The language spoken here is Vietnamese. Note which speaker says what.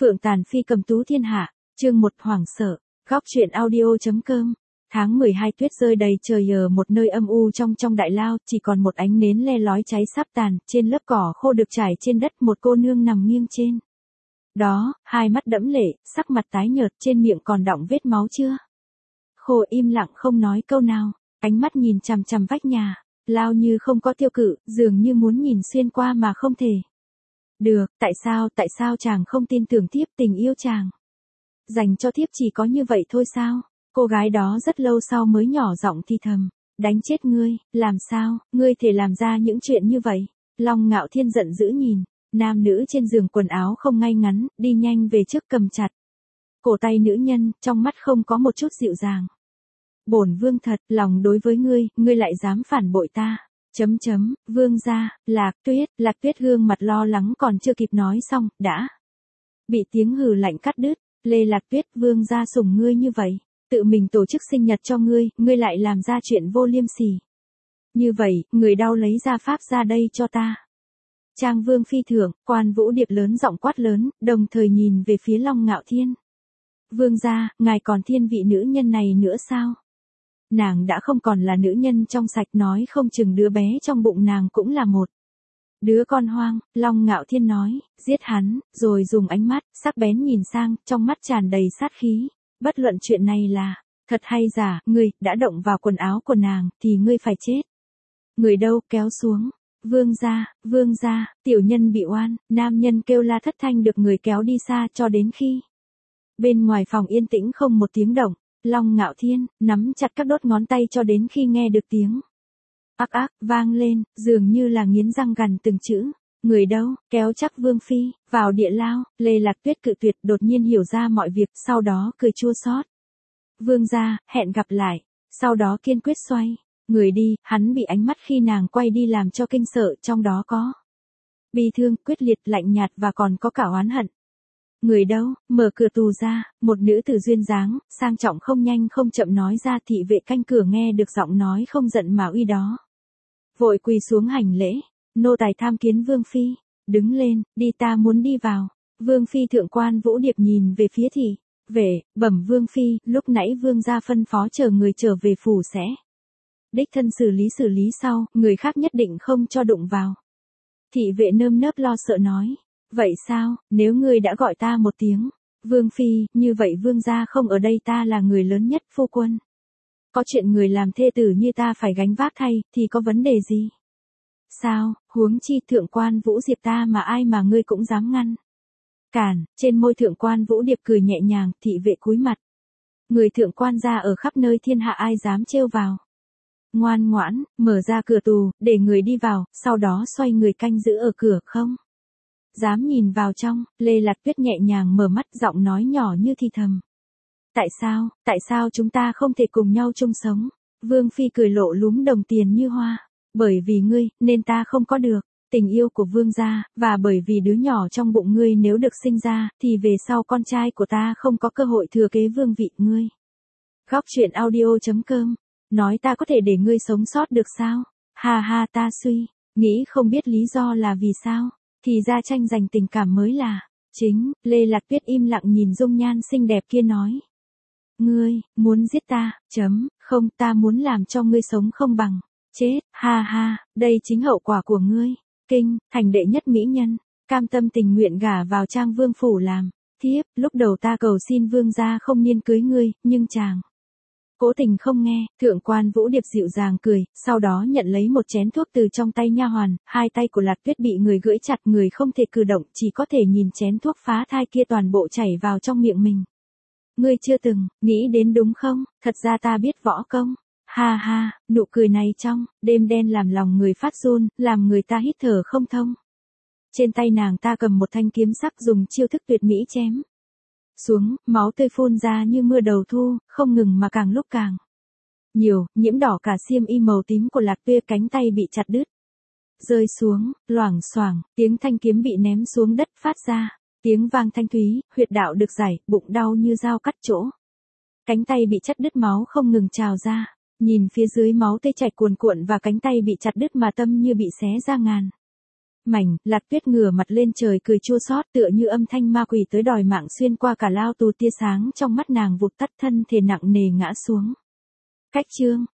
Speaker 1: Phượng tàn phi cầm tú thiên hạ, chương 1 hoảng sợ, góc truyện audio.com. Tháng 12 tuyết rơi đầy trời ở một nơi âm u trong đại lao, chỉ còn một ánh nến le lói cháy sắp tàn, trên lớp cỏ khô được trải trên đất một cô nương nằm nghiêng trên. Đó, hai mắt đẫm lệ, sắc mặt tái nhợt, trên miệng còn đọng vết máu chưa. Khô im lặng không nói câu nào, ánh mắt nhìn chằm chằm vách nhà, lao như không có tiêu cự, dường như muốn nhìn xuyên qua mà không thể. Được, tại sao chàng không tin tưởng thiếp tình yêu chàng? Dành cho thiếp chỉ có như vậy thôi sao? Cô gái đó rất lâu sau mới nhỏ giọng thì thầm, đánh chết ngươi, làm sao, ngươi thể làm ra những chuyện như vậy? Long Ngạo Thiên giận dữ nhìn, nam nữ trên giường quần áo không ngay ngắn, đi nhanh về trước cầm chặt cổ tay nữ nhân, trong mắt không có một chút dịu dàng. Bổn vương thật lòng đối với ngươi lại dám phản bội ta. Vương gia, Lạc Tuyết gương mặt lo lắng còn chưa kịp nói xong, đã bị tiếng hừ lạnh cắt đứt. Lê Lạc Tuyết, vương gia sủng ngươi như vậy, tự mình tổ chức sinh nhật cho ngươi lại làm ra chuyện vô liêm sỉ. Như vậy, người đau lấy ra pháp ra đây cho ta. Trang Vương phi thượng, Quan Vũ Điệp lớn giọng quát lớn, đồng thời nhìn về phía Long Ngạo Thiên. Vương gia, ngài còn thiên vị nữ nhân này nữa sao? Nàng đã không còn là nữ nhân trong sạch, nói không chừng đứa bé trong bụng nàng cũng là một đứa con hoang. Long Ngạo Thiên nói, giết hắn, rồi dùng ánh mắt sắc bén nhìn sang, trong mắt tràn đầy sát khí. Bất luận chuyện này là thật hay giả, ngươi đã động vào quần áo của nàng thì ngươi phải chết. Người đâu, kéo xuống. Vương gia, tiểu nhân bị oan. Nam nhân kêu la thất thanh được người kéo đi xa cho đến khi bên ngoài phòng yên tĩnh không một tiếng động. Long Ngạo Thiên nắm chặt các đốt ngón tay cho đến khi nghe được tiếng ác ác vang lên, dường như là nghiến răng gằn từng chữ. Người đâu, kéo chắc Vương phi vào địa lao. Lê Lạc Tuyết cự tuyệt, đột nhiên hiểu ra mọi việc, sau đó cười chua xót. Vương gia, hẹn gặp lại. Sau đó kiên quyết xoay người đi, hắn bị ánh mắt khi nàng quay đi làm cho kinh sợ, trong đó có bi thương, quyết liệt, lạnh nhạt và còn có cả oán hận. Người đâu, mở cửa tù ra, một nữ tử duyên dáng, sang trọng không nhanh không chậm nói ra. Thị vệ canh cửa nghe được giọng nói không giận mà uy đó, vội quỳ xuống hành lễ. Nô tài tham kiến Vương phi. Đứng lên, đi, ta muốn đi vào. Vương phi thượng. Quan Vũ Điệp nhìn về phía thị vệ, bẩm Vương phi, lúc nãy vương gia phân phó chờ người trở về phủ sẽ đích thân xử lý sau, người khác nhất định không cho đụng vào. Thị vệ nơm nớp lo sợ nói, vậy sao, nếu ngươi đã gọi ta một tiếng, Vương phi, như vậy vương gia không ở đây, ta là người lớn nhất, phu quân. Có chuyện người làm thê tử như ta phải gánh vác thay, thì có vấn đề gì? Sao, huống chi thượng Quan Vũ Diệp ta mà ai mà ngươi cũng dám ngăn cản. Trên môi thượng Quan Vũ Điệp cười nhẹ nhàng. Thị vệ cúi mặt. Người thượng quan gia ở khắp nơi thiên hạ ai dám trêu vào. Ngoan ngoãn, mở ra cửa tù, để người đi vào, sau đó xoay người canh giữ ở cửa, không dám nhìn vào trong. Lê Lạc Tuyết nhẹ nhàng mở mắt, giọng nói nhỏ như thì thầm. Tại sao chúng ta không thể cùng nhau chung sống? Vương phi cười lộ lúm đồng tiền như hoa. Bởi vì ngươi, nên ta không có được tình yêu của vương gia, và bởi vì đứa nhỏ trong bụng ngươi nếu được sinh ra, thì về sau con trai của ta không có cơ hội thừa kế vương vị ngươi. Góc truyện audio.com. Nói ta có thể để ngươi sống sót được sao? Ha ha, ta suy nghĩ không biết lý do là vì sao, thì ra tranh giành tình cảm mới là chính. Lê Lạc Tuyết im lặng nhìn dung nhan xinh đẹp kia nói. Ngươi muốn giết ta? Không, ta muốn làm cho ngươi sống không bằng chết. Ha ha, đây chính hậu quả của ngươi. Kinh thành đệ nhất mỹ nhân, cam tâm tình nguyện gả vào Trang Vương phủ làm thiếp. Lúc đầu ta cầu xin vương gia không nên cưới ngươi, nhưng chàng cố tình không nghe. Thượng Quan Vũ Điệp dịu dàng cười, sau đó nhận lấy một chén thuốc từ trong tay nha hoàn. Hai tay của Lạc Tuyết bị người gưỡi chặt, người không thể cử động, chỉ có thể nhìn chén thuốc phá thai kia toàn bộ chảy vào trong miệng mình. Ngươi chưa từng nghĩ đến đúng không? Thật ra ta biết võ công. Ha ha, nụ cười này trong đêm đen làm lòng người phát run, làm người ta hít thở không thông. Trên tay nàng ta cầm một thanh kiếm sắc, dùng chiêu thức tuyệt mỹ chém xuống, máu tươi phun ra như mưa đầu thu, không ngừng mà càng lúc càng nhiều, nhiễm đỏ cả xiêm y màu tím của Lạc Tuyết. Cánh tay bị chặt đứt, rơi xuống, loảng xoảng, tiếng thanh kiếm bị ném xuống đất phát ra tiếng vang thanh thúy, huyệt đạo được giải, bụng đau như dao cắt chỗ. Cánh tay bị chặt đứt, máu không ngừng trào ra. Nhìn phía dưới máu tươi chảy cuồn cuộn và cánh tay bị chặt đứt mà tâm như bị xé ra ngàn Mảnh, Lạt Tuyết ngửa mặt lên trời cười chua xót, tựa như âm thanh ma quỷ tới đòi mạng, xuyên qua cả lao tù, tia sáng trong mắt nàng vụt tắt, thân thể nặng nề ngã xuống. Cách chương